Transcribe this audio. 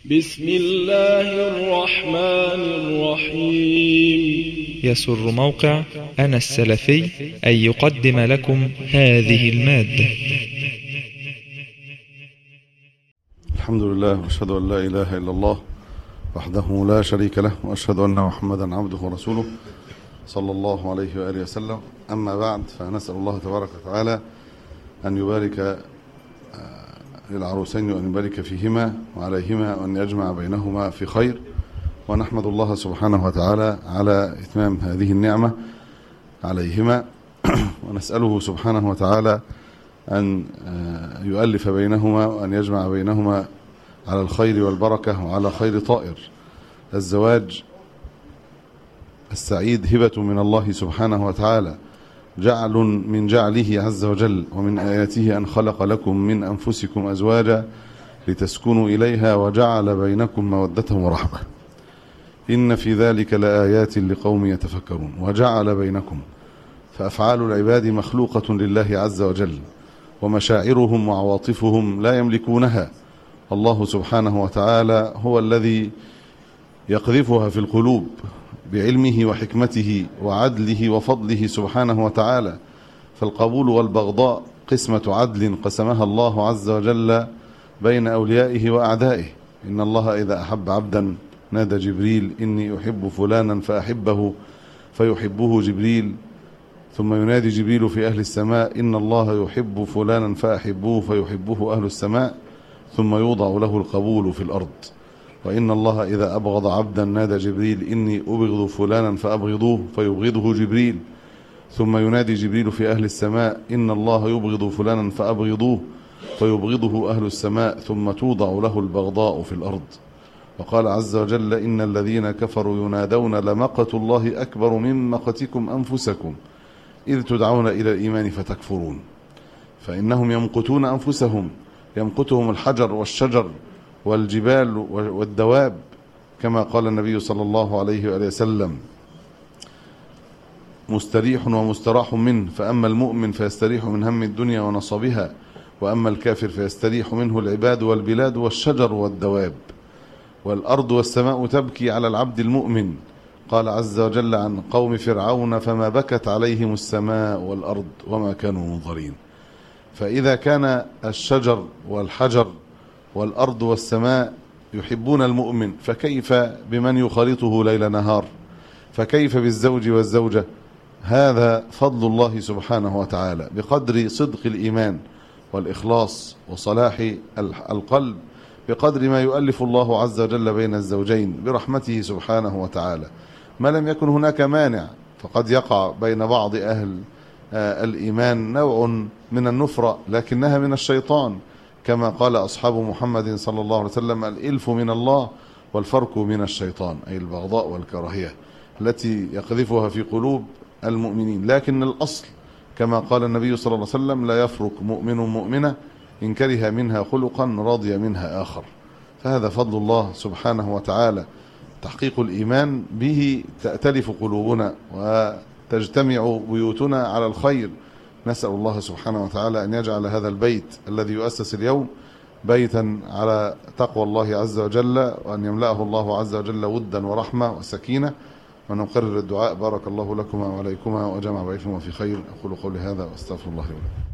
بسم الله الرحمن الرحيم. يسر موقع أنا السلفي أن يقدم لكم هذه المادة. الحمد لله، وأشهد أن لا إله إلا الله وحده لا شريك له، وأشهد أن محمدا عبده ورسوله صلى الله عليه وآله وسلم. أما بعد، فنسأل الله تبارك وتعالى أن يبارك للعروسين وأن يبارك فيهما وعليهما وأن يجمع بينهما في خير، ونحمد الله سبحانه وتعالى على إتمام هذه النعمة عليهما ونسأله سبحانه وتعالى أن يؤلف بينهما وأن يجمع بينهما على الخير والبركة وعلى خير طائر. الزواج السعيد هبة من الله سبحانه وتعالى، جعل من جعله عز وجل، ومن آياته أن خلق لكم من أنفسكم أزواجا لتسكنوا إليها وجعل بينكم مودة ورحمة، إن في ذلك لآيات لقوم يتفكرون. وجعل بينكم، فأفعال العباد مخلوقة لله عز وجل، ومشاعرهم وعواطفهم لا يملكونها، الله سبحانه وتعالى هو الذي يقذفها في القلوب بعلمه وحكمته وعدله وفضله سبحانه وتعالى. فالقبول والبغضاء قسمة عدل قسمها الله عز وجل بين أوليائه وأعدائه. إن الله إذا أحب عبدا نادى جبريل إني أحب فلانا فأحبه فيحبه جبريل، ثم ينادي جبريل في أهل السماء إن الله يحب فلانا فأحبوه فيحبه أهل السماء، ثم يوضع له القبول في الأرض. وإن الله إذا أبغض عبدا نادى جبريل إني أبغض فلانا فأبغضوه فيبغضه جبريل، ثم ينادي جبريل في أهل السماء إن الله يبغض فلانا فأبغضوه فيبغضه أهل السماء، ثم توضع له البغضاء في الأرض. وقال عز وجل إن الذين كفروا ينادون لمقت الله أكبر من مقتكم أنفسكم إذ تدعون إلى الإيمان فتكفرون. فإنهم يمقتون أنفسهم، يمقتهم الحجر والشجر والجبال والدواب، كما قال النبي صلى الله عليه وآله وسلم مستريح ومستراح منه، فأما المؤمن فيستريح من هم الدنيا ونصبها، وأما الكافر فيستريح منه العباد والبلاد والشجر والدواب. والأرض والسماء تبكي على العبد المؤمن، قال عز وجل عن قوم فرعون فما بكت عليهم السماء والأرض وما كانوا منظرين. فإذا كان الشجر والحجر والأرض والسماء يحبون المؤمن، فكيف بمن يخالطه ليل نهار؟ فكيف بالزوج والزوجة؟ هذا فضل الله سبحانه وتعالى بقدر صدق الإيمان والإخلاص وصلاح القلب، بقدر ما يؤلف الله عز وجل بين الزوجين برحمته سبحانه وتعالى. ما لم يكن هناك مانع، فقد يقع بين بعض أهل الإيمان نوع من النفرة، لكنها من الشيطان، كما قال أصحاب محمد صلى الله عليه وسلم الإلف من الله والفرق من الشيطان، أي البغضاء والكراهية التي يقذفها في قلوب المؤمنين. لكن الأصل كما قال النبي صلى الله عليه وسلم لا يفرق مؤمن مؤمنة إن كره منها خلقا رضي منها آخر. فهذا فضل الله سبحانه وتعالى، تحقيق الإيمان به تأتلف قلوبنا وتجتمع بيوتنا على الخير. نسأل الله سبحانه وتعالى أن يجعل هذا البيت الذي يؤسس اليوم بيتا على تقوى الله عز وجل، وأن يملأه الله عز وجل ودا ورحمة وسكينة. ونقرر الدعاء. بارك الله لكما وعليكما وجمع بينكما في خير. أقول قولي هذا وأستغفر الله لي ولكم.